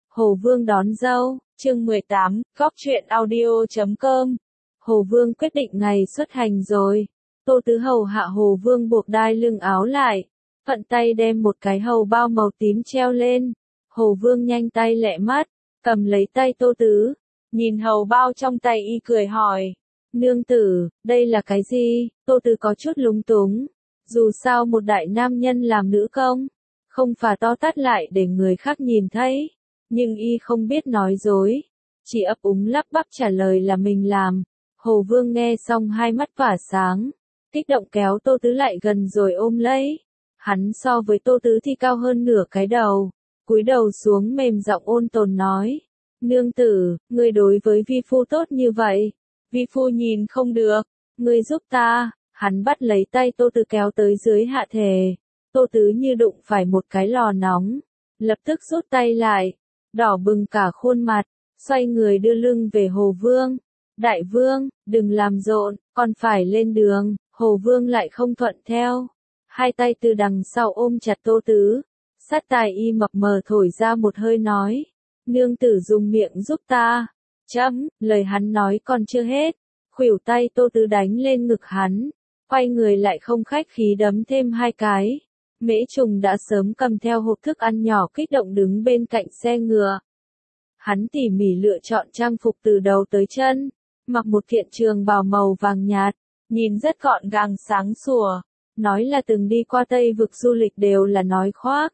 Hồ Vương đón dâu, chương 18, góc truyện audio.com. Hồ Vương quyết định ngày xuất hành rồi. Tô Tứ hầu hạ Hồ Vương buộc đai lưng áo lại, thuận tay đem một cái hầu bao màu tím treo lên. Hồ Vương nhanh tay lẹ mắt, cầm lấy tay Tô Tứ, nhìn hầu bao trong tay y cười hỏi. Nương tử, đây là cái gì? Tô Tứ có chút lúng túng. Dù sao một đại nam nhân làm nữ công, không phải to tát lại để người khác nhìn thấy. Nhưng y không biết nói dối, chỉ ấp úng lắp bắp trả lời là mình làm. Hồ Vương nghe xong hai mắt tỏa sáng, kích động kéo Tô Tứ lại gần rồi ôm lấy. Hắn so với Tô Tứ thì cao hơn nửa cái đầu, cúi đầu xuống mềm giọng ôn tồn nói. Nương tử, ngươi đối với vi phu tốt như vậy, vi phu nhìn không được, ngươi giúp ta. Hắn bắt lấy tay Tô Tứ kéo tới dưới hạ thể. Tô Tứ như đụng phải một cái lò nóng, lập tức rút tay lại, đỏ bừng cả khuôn mặt, xoay người đưa lưng về Hồ Vương. Đại vương, đừng làm rộn, còn phải lên đường. Hồ Vương lại không thuận theo, hai tay từ đằng sau ôm chặt Tô Tứ, sát tai y mập mờ thổi ra một hơi nói. Nương tử dùng miệng giúp ta. Chấm, lời hắn nói còn chưa hết, khuỷu tay Tô Tứ đánh lên ngực hắn, quay người lại không khách khí đấm thêm hai cái. Mễ Trùng đã sớm cầm theo hộp thức ăn nhỏ kích động đứng bên cạnh xe ngựa. Hắn tỉ mỉ lựa chọn trang phục từ đầu tới chân, mặc một kiện trường bào màu vàng nhạt, nhìn rất gọn gàng sáng sủa, nói là từng đi qua Tây vực du lịch đều là nói khoác.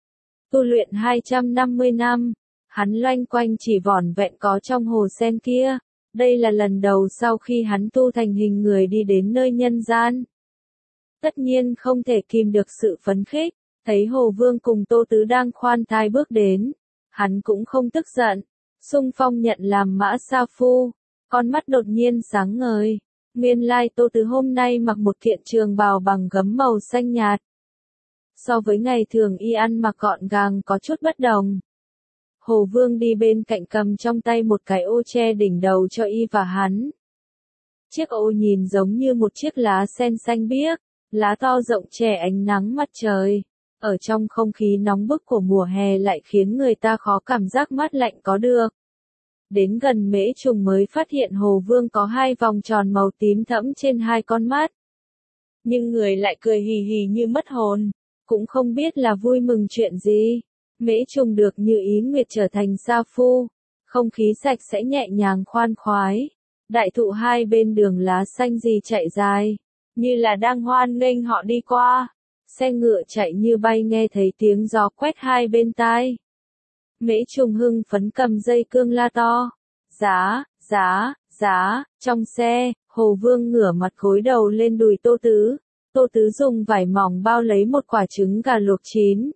Tu luyện 250 năm, hắn loanh quanh chỉ vỏn vẹn có trong hồ sen kia, đây là lần đầu sau khi hắn tu thành hình người đi đến nơi nhân gian. Tất nhiên không thể kìm được sự phấn khích, thấy Hồ Vương cùng Tô Tứ đang khoan thai bước đến, hắn cũng không tức giận, xung phong nhận làm mã sa phu, con mắt đột nhiên sáng ngời. Nguyên lai Tô Tứ hôm nay mặc một kiện trường bào bằng gấm màu xanh nhạt. So với ngày thường y ăn mặc gọn gàng có chút bất đồng. Hồ Vương đi bên cạnh cầm trong tay một cái ô che đỉnh đầu cho y và hắn. Chiếc ô nhìn giống như một chiếc lá sen xanh biếc, lá to rộng che ánh nắng mặt trời. Ở trong không khí nóng bức của mùa hè lại khiến người ta khó cảm giác mát lạnh có được. Đến gần Mễ Trùng mới phát hiện Hồ Vương có hai vòng tròn màu tím thẫm trên hai con mắt. Nhưng người lại cười hì hì như mất hồn, cũng không biết là vui mừng chuyện gì. Mễ Trùng được như ý nguyệt trở thành sa phu, không khí sạch sẽ nhẹ nhàng khoan khoái. Đại thụ hai bên đường lá xanh gì chạy dài, như là đang hoan nghênh họ đi qua. Xe ngựa chạy như bay nghe thấy tiếng gió quét hai bên tai. Mễ Trùng hưng phấn cầm dây cương la to. Giá, giá, giá. Trong xe, Hồ Vương ngửa mặt gối đầu lên đùi Tô Tứ. Tô Tứ dùng vải mỏng bao lấy một quả trứng gà luộc chín.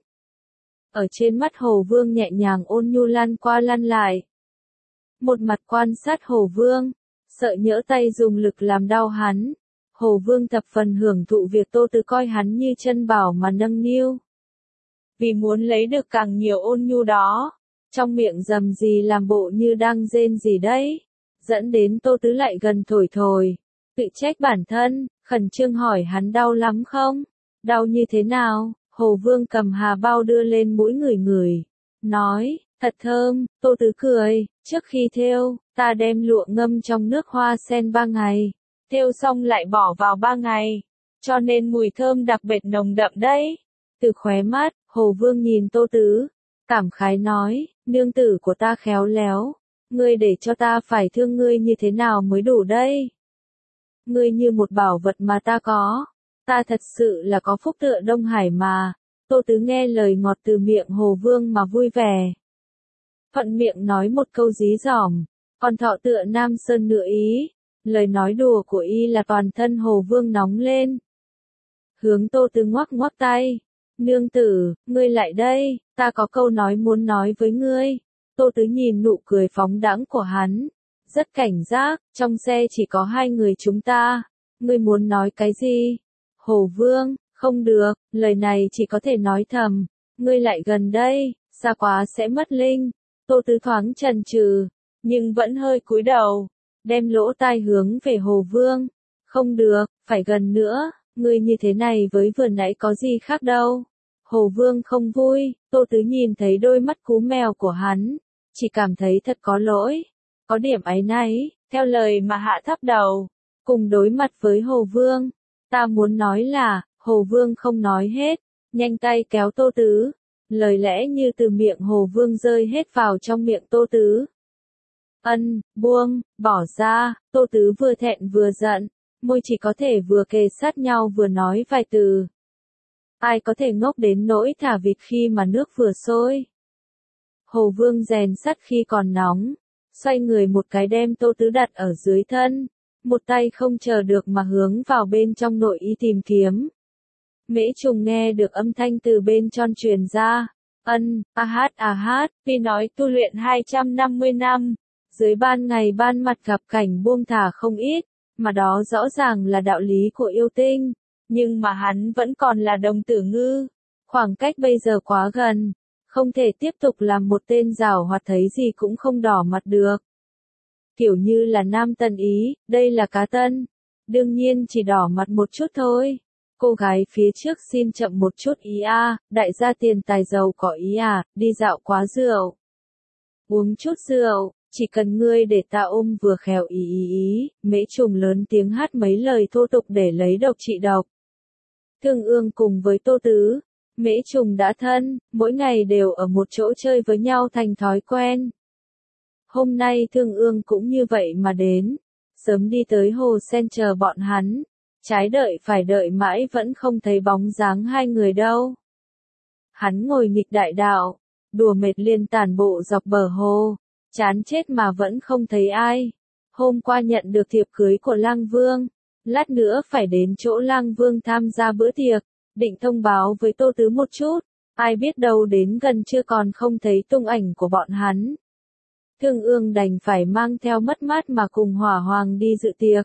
Ở trên mắt Hồ Vương nhẹ nhàng ôn nhu lăn qua lăn lại. Một mặt quan sát Hồ Vương, sợ nhỡ tay dùng lực làm đau hắn. Hồ Vương thập phần hưởng thụ việc Tô Tứ coi hắn như chân bảo mà nâng niu. Vì muốn lấy được càng nhiều ôn nhu đó, trong miệng rầm rì làm bộ như đang rên gì đấy, dẫn đến Tô Tứ lại gần thổi thổi, tự trách bản thân, khẩn trương hỏi hắn đau lắm không? Đau như thế nào? Hồ Vương cầm hà bao đưa lên mũi ngửi ngửi, nói, thật thơm. Tô Tứ cười, trước khi thêu, ta đem lụa ngâm trong nước hoa sen 3 ngày. Thêu xong lại bỏ vào 3 ngày, cho nên mùi thơm đặc biệt nồng đậm đấy. Từ khóe mắt, Hồ Vương nhìn Tô Tứ, cảm khái nói, nương tử của ta khéo léo, ngươi để cho ta phải thương ngươi như thế nào mới đủ đây? Ngươi như một bảo vật mà ta có, ta thật sự là có phúc tựa Đông Hải mà. Tô Tứ nghe lời ngọt từ miệng Hồ Vương mà vui vẻ. Thuận miệng nói một câu dí dỏm, còn thọ tựa Nam Sơn nửa ý. Lời nói đùa của y là toàn thân Hồ Vương nóng lên. Hướng Tô Tứ ngoắc ngoắc tay. Nương tử, ngươi lại đây, ta có câu nói muốn nói với ngươi. Tô Tứ nhìn nụ cười phóng đãng của hắn, rất cảnh giác, trong xe chỉ có hai người chúng ta. Ngươi muốn nói cái gì? Hồ Vương, không được, lời này chỉ có thể nói thầm. Ngươi lại gần đây, xa quá sẽ mất linh. Tô Tứ thoáng chần chừ, nhưng vẫn hơi cúi đầu, đem lỗ tai hướng về Hồ Vương. Không được, phải gần nữa, ngươi như thế này với vừa nãy có gì khác đâu. Hồ Vương không vui. Tô Tứ nhìn thấy đôi mắt cú mèo của hắn, chỉ cảm thấy thật có lỗi, có điểm áy náy, theo lời mà hạ thấp đầu, cùng đối mặt với Hồ Vương. Ta muốn nói là, Hồ Vương không nói hết, nhanh tay kéo Tô Tứ, lời lẽ như từ miệng Hồ Vương rơi hết vào trong miệng Tô Tứ. Buông, bỏ ra, Tô Tứ vừa thẹn vừa giận, môi chỉ có thể vừa kề sát nhau vừa nói vài từ. Ai có thể ngốc đến nỗi thả vịt khi mà nước vừa sôi. Hồ Vương rèn sắt khi còn nóng, xoay người một cái đem Tô Tứ đặt ở dưới thân, một tay không chờ được mà hướng vào bên trong nội y tìm kiếm. Mễ Trùng nghe được âm thanh từ bên trong truyền ra, Phi nói tu luyện 250 năm, dưới ban ngày ban mặt gặp cảnh buông thả không ít, mà đó rõ ràng là đạo lý của yêu tinh, nhưng mà hắn vẫn còn là đồng tử ngư, khoảng cách bây giờ quá gần, không thể tiếp tục làm một tên giảo hoạt thấy gì cũng không đỏ mặt được. Kiểu như là nam tân ý, đây là cá tân, đương nhiên chỉ đỏ mặt một chút thôi. Cô gái phía trước xin chậm một chút ý đại gia tiền tài giàu có ý đi dạo quá rượu. Uống chút rượu, chỉ cần ngươi để ta ôm vừa khéo ý. Mễ Trùng lớn tiếng hát mấy lời thô tục để lấy độc trị độc. Thương Ương cùng với Tô Tứ, Mễ Trùng đã thân, mỗi ngày đều ở một chỗ chơi với nhau thành thói quen. Hôm nay Thương Ương cũng như vậy mà đến, sớm đi tới hồ sen chờ bọn hắn. Trái đợi phải đợi mãi vẫn không thấy bóng dáng hai người đâu. Hắn ngồi nghịch đại đạo, đùa mệt liền tản bộ dọc bờ hồ, chán chết mà vẫn không thấy ai. Hôm qua nhận được thiệp cưới của Lang Vương, lát nữa phải đến chỗ Lang Vương tham gia bữa tiệc, định thông báo với Tô Tứ một chút, ai biết đâu đến gần chưa còn không thấy tung ảnh của bọn hắn. Thương Ương đành phải mang theo mất mát mà cùng Hỏa Hoàng đi dự tiệc.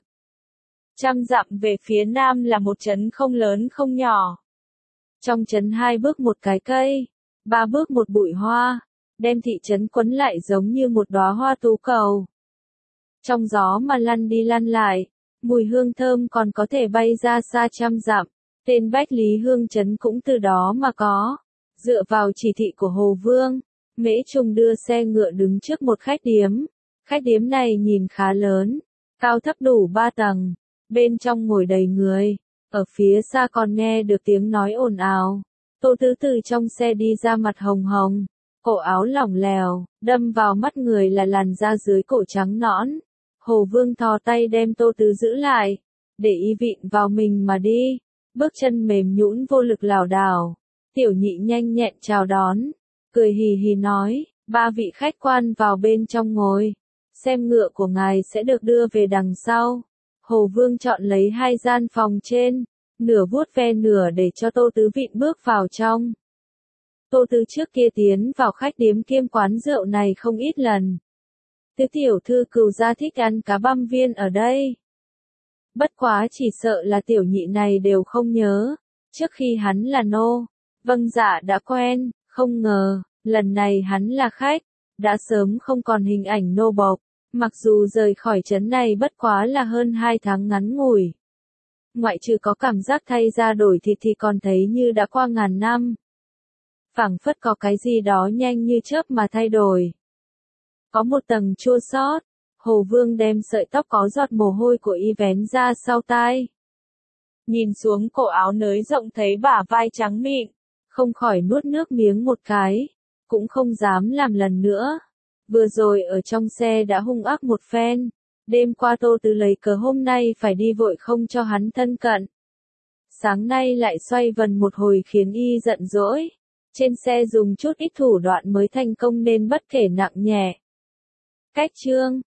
100 dặm về phía nam là một trấn không lớn không nhỏ. Trong trấn 2 bước một cái cây, 3 bước một bụi hoa, đem thị trấn quấn lại giống như một đóa hoa tú cầu. Trong gió mà lăn đi lăn lại, mùi hương thơm còn có thể bay ra xa 100 dặm, tên Bách Lý Hương trấn cũng từ đó mà có. Dựa vào chỉ thị của Hồ Vương, Mễ Trùng đưa xe ngựa đứng trước một khách điếm. Khách điếm này nhìn khá lớn, cao thấp đủ 3 tầng. Bên trong ngồi đầy người, ở phía xa còn nghe được tiếng nói ồn ào. Tô Tứ từ trong xe đi ra mặt hồng hồng, cổ áo lỏng lẻo, đâm vào mắt người là làn da dưới cổ trắng nõn. Hồ Vương thò tay đem Tô Tứ giữ lại, để y vịn vào mình mà đi, bước chân mềm nhũn vô lực lảo đảo. Tiểu Nhị nhanh nhẹn chào đón, cười hì hì nói, 3 vị khách quan vào bên trong ngồi, xem ngựa của ngài sẽ được đưa về đằng sau. Hồ Vương chọn lấy 2 gian phòng trên, nửa vuốt ve nửa để cho Tô Tứ vịn bước vào trong. Tô Tứ trước kia tiến vào khách điếm kiêm quán rượu này không ít lần. Tứ tiểu thư Cừu gia thích ăn cá băm viên ở đây. Bất quá chỉ sợ là Tiểu Nhị này đều không nhớ, trước khi hắn là nô. Vâng dạ đã quen, không ngờ, lần này hắn là khách, đã sớm không còn hình ảnh nô bộc. Mặc dù rời khỏi trấn này bất quá là hơn 2 tháng ngắn ngủi. Ngoại trừ có cảm giác thay da đổi thịt thì còn thấy như đã qua ngàn năm. Phảng phất có cái gì đó nhanh như chớp mà thay đổi. Có một tầng chua xót, Hồ Vương đem sợi tóc có giọt mồ hôi của y vén ra sau tai. Nhìn xuống cổ áo nới rộng thấy bả vai trắng mịn, không khỏi nuốt nước miếng một cái, cũng không dám làm lần nữa. Vừa rồi ở trong xe đã hung ác một phen, đêm qua Tô Tứ lấy cớ hôm nay phải đi vội không cho hắn thân cận. Sáng nay lại xoay vần một hồi khiến y giận dỗi, trên xe dùng chút ít thủ đoạn mới thành công nên bất kể nặng nhẹ. Cách chương